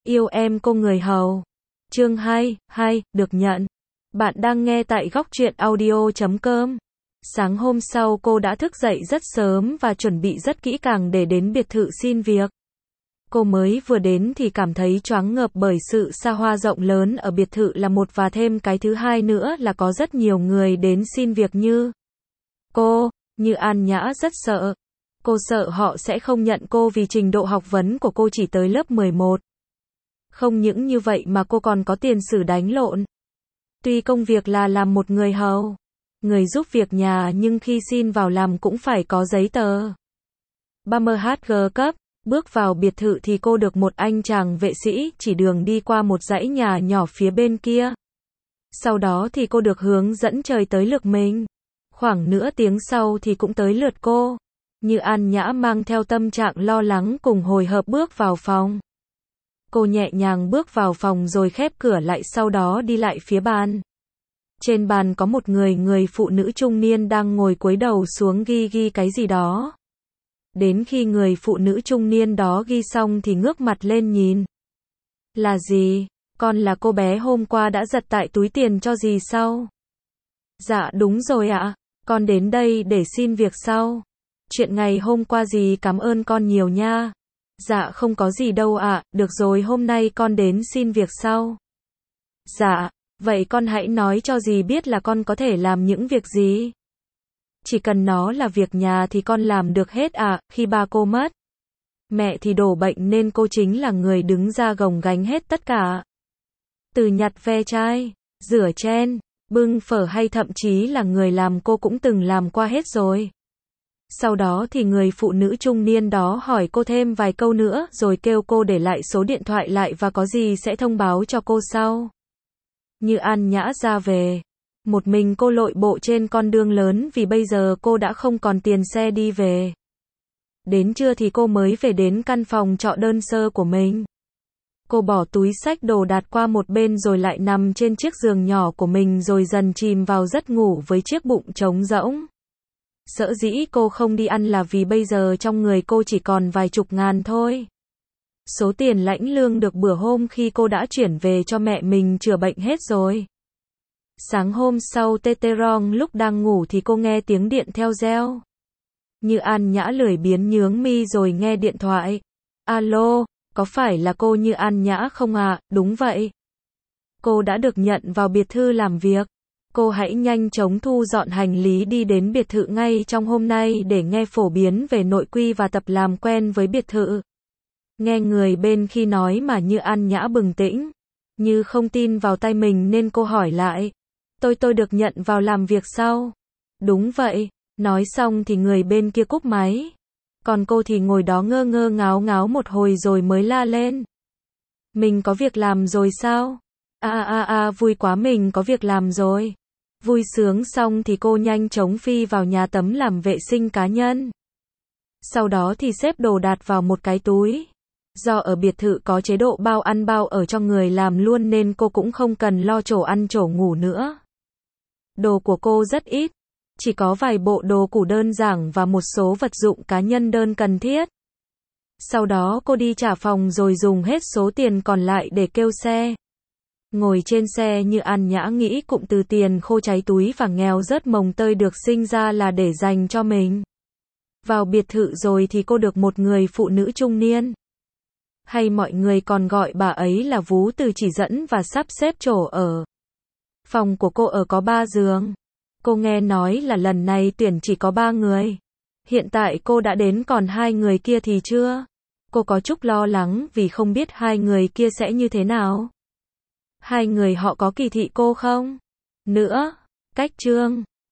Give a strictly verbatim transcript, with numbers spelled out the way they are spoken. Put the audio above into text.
Yêu em cô người hầu. Chương hai, hai, được nhận. Bạn đang nghe tại góc truyện audio chấm com. Sáng hôm sau cô đã thức dậy rất sớm và chuẩn bị rất kỹ càng để đến biệt thự xin việc. Cô mới vừa đến thì cảm thấy choáng ngợp bởi sự xa hoa rộng lớn ở biệt thự là một, và thêm cái thứ hai nữa là có rất nhiều người đến xin việc như cô. Như An Nhã rất sợ. Cô sợ họ sẽ không nhận cô vì trình độ học vấn của cô chỉ tới lớp mười một. Không những như vậy mà cô còn có tiền sử đánh lộn. Tuy công việc là làm một người hầu, người giúp việc nhà, nhưng khi xin vào làm cũng phải có giấy tờ. ba mươi hát giê cấp. Bước vào biệt thự thì cô được một anh chàng vệ sĩ chỉ đường đi qua một dãy nhà nhỏ phía bên kia. Sau đó thì cô được hướng dẫn trời tới lượt mình. Khoảng nửa tiếng sau thì cũng tới lượt cô. Như An Nhã mang theo tâm trạng lo lắng cùng hồi hộp bước vào phòng. Cô nhẹ nhàng bước vào phòng rồi khép cửa lại, sau đó đi lại phía bàn. Trên bàn có một người người phụ nữ trung niên đang ngồi cúi đầu xuống ghi ghi cái gì đó. Đến khi người phụ nữ trung niên đó ghi xong thì ngước mặt lên nhìn. Là gì? Con là cô bé hôm qua đã giật tại túi tiền cho dì sao? Dạ đúng rồi ạ, con đến đây để xin việc sau. Chuyện ngày hôm qua dì cảm ơn con nhiều nha. Dạ không có gì đâu ạ, được rồi hôm nay con đến xin việc sau. Dạ, vậy con hãy nói cho dì biết là con có thể làm những việc gì. Chỉ cần nó là việc nhà thì con làm được hết ạ. Khi ba cô mất, mẹ thì đổ bệnh nên cô chính là người đứng ra gồng gánh hết tất cả. Từ nhặt ve chai, rửa chén, bưng phở hay thậm chí là người làm cô cũng từng làm qua hết rồi. Sau đó thì người phụ nữ trung niên đó hỏi cô thêm vài câu nữa rồi kêu cô để lại số điện thoại lại và có gì sẽ thông báo cho cô sau. Như An Nhã ra về. Một mình cô lội bộ trên con đường lớn vì bây giờ cô đã không còn tiền xe đi về. Đến trưa thì cô mới về đến căn phòng trọ đơn sơ của mình. Cô bỏ túi xách đồ đạc qua một bên rồi lại nằm trên chiếc giường nhỏ của mình rồi dần chìm vào giấc ngủ với chiếc bụng trống rỗng. Sở dĩ cô không đi ăn là vì bây giờ trong người cô chỉ còn vài chục ngàn thôi. Số tiền lãnh lương được bữa hôm khi cô đã chuyển về cho mẹ mình chữa bệnh hết rồi. Sáng hôm sau tê tê rong lúc đang ngủ thì cô nghe tiếng điện theo reo. Như An Nhã lười biếng nhướng mi rồi nghe điện thoại. Alo, có phải là cô Như An Nhã không ạ? À? Đúng vậy. Cô đã được nhận vào biệt thự làm việc. Cô hãy nhanh chóng thu dọn hành lý đi đến biệt thự ngay trong hôm nay để nghe phổ biến về nội quy và tập làm quen với biệt thự. Nghe người bên khi nói mà Như An Nhã bừng tỉnh. Như không tin vào tay mình nên cô hỏi lại. Tôi tôi được nhận vào làm việc sao? Đúng vậy. Nói xong thì người bên kia cúp máy. Còn cô thì ngồi đó ngơ ngơ ngáo ngáo một hồi rồi mới la lên. Mình có việc làm rồi sao? À à à vui quá, mình có việc làm rồi. Vui sướng xong thì cô nhanh chóng phi vào nhà tắm làm vệ sinh cá nhân. Sau đó thì xếp đồ đạc vào một cái túi. Do ở biệt thự có chế độ bao ăn bao ở cho người làm luôn nên cô cũng không cần lo chỗ ăn chỗ ngủ nữa. Đồ của cô rất ít. Chỉ có vài bộ đồ cũ đơn giản và một số vật dụng cá nhân đơn cần thiết. Sau đó cô đi trả phòng rồi dùng hết số tiền còn lại để kêu xe. Ngồi trên xe Như An Nhã nghĩ cụm từ tiền khô cháy túi và nghèo rớt mồng tơi được sinh ra là để dành cho mình. Vào biệt thự rồi thì cô được một người phụ nữ trung niên. Hay mọi người còn gọi bà ấy là Vú Từ chỉ dẫn và sắp xếp chỗ ở. Phòng của cô ở có ba giường. Cô nghe nói là lần này tuyển chỉ có ba người. Hiện tại cô đã đến còn hai người kia thì chưa. Cô có chút lo lắng vì không biết hai người kia sẽ như thế nào. Hai người họ có kỳ thị cô không? Nữa, cách chương